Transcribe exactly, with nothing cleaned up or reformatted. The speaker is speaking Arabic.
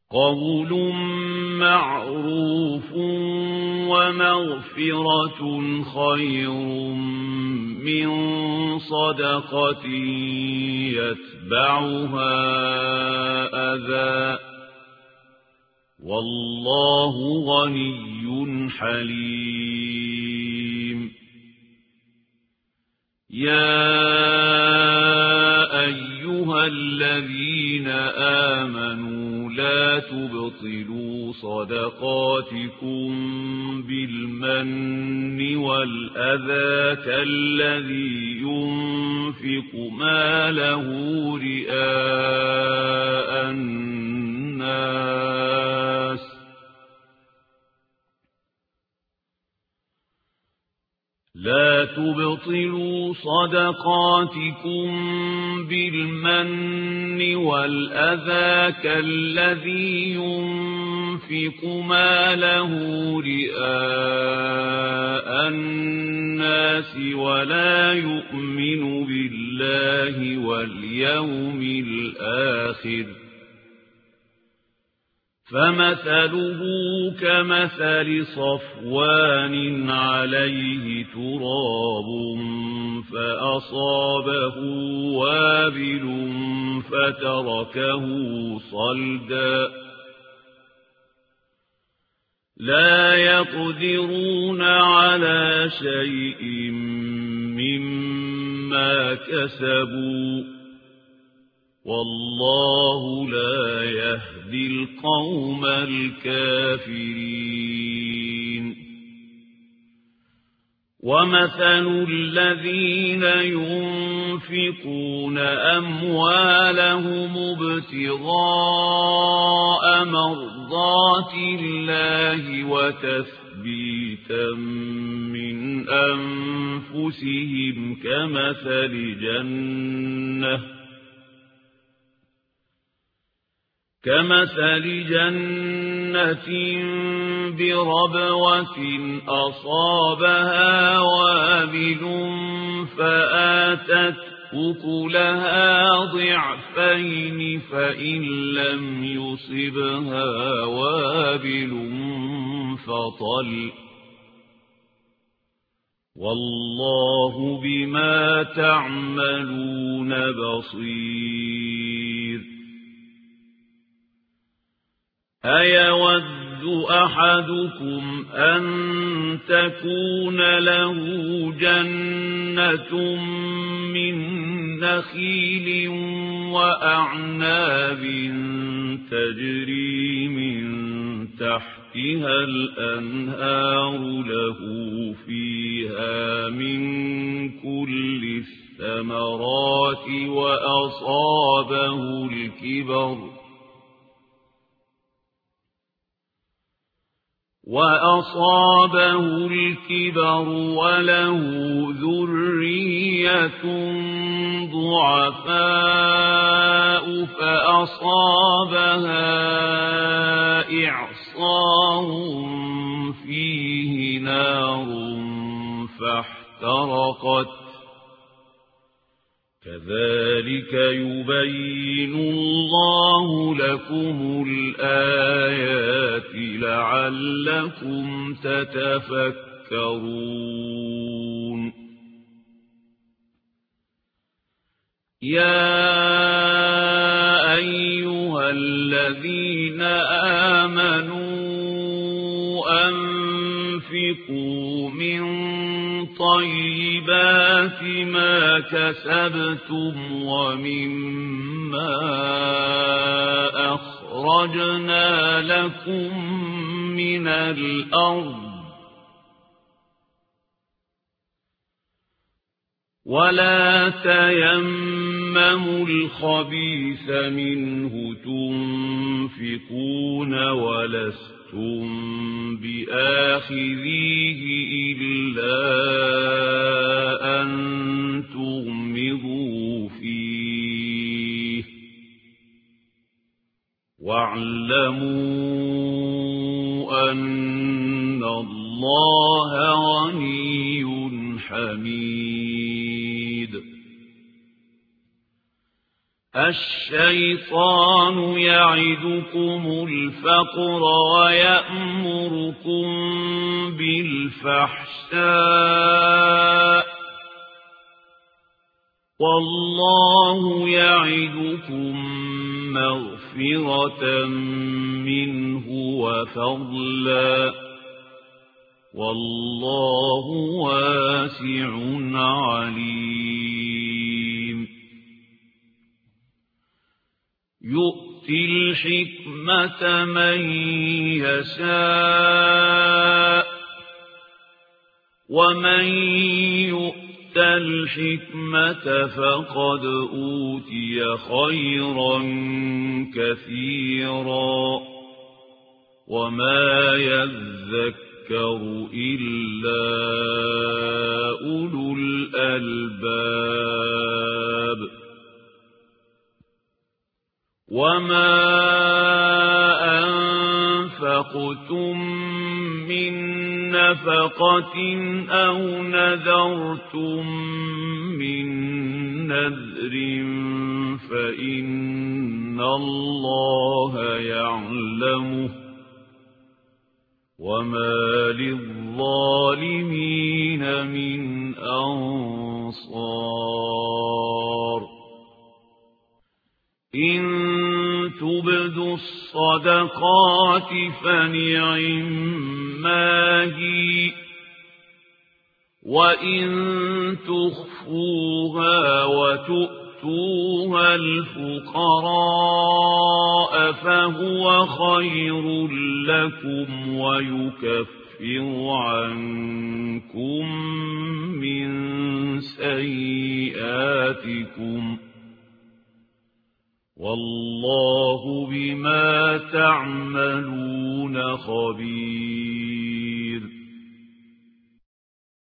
قول معروف ومغفرة خير من صدقة يتبعها أذى والله غني حليم. يا أيها الذين آمنوا لا تبطلوا صدقاتكم بالمن والأذى كالذي ينفق ماله رئاء الناس لا تبطلوا صدقاتكم بالمن والأذى كالذي ينفق ماله رئاء الناس ولا يؤمن بالله واليوم الآخر فمثله كمثل صفوان عليه تراب فأصابه وابل فتركه صلدا لا يقدرون على شيء مما كسبوا والله لا يهدي القوم الكافرين. ومثل الذين ينفقون أموالهم ابتغاء مرضات الله وتثبيتا من أنفسهم كمثل جنة كمثل جنة بربوة أصابها وابل فآتت أكلها ضعفين فإن لم يصبها وابل فطل والله بما تعملون بصير. أيود أحدكم أن تكون له جنة من نخيل وأعناب تجري من تحتها الأنهار له فيها من كل الثمرات وأصابه الكبر وأصابه الكبر وله ذرية ضعفاء فأصابها إعصار فيه نار فاحترقت كذلك يبين الله لكم الآيات لعلكم تتفكرون. يا أيها الذين آمنوا أنفقوا من طيبات ما كسبتم ومما أخرجنا لكم من الأرض ولا تيمموا الخبيث منه تنفقون ولستم بآخذيه إلا أن تغمضوا فيه واعلموا أن الله غني حميد. الشيطان يعدكم الفقر ويأمركم بالفحشاء والله يعدكم مغفرة منه وفضلا والله واسع عليم يؤتي الحكمة من يشاء ومن يؤت الحكمة فقد أوتي خيرا كثيرا وما يذكر إلا أولو الألباب وما أنفقتم من نفقة أو نذرتم من نذر فإن الله يعلمه وما للظالمين من أنصار إن تبدوا الصدقات فنعما هي وإن تخفوها وتؤتوها الفقراء فهو خير لكم ويكفر عنكم من سيئاتكم والله بما تعملون خبير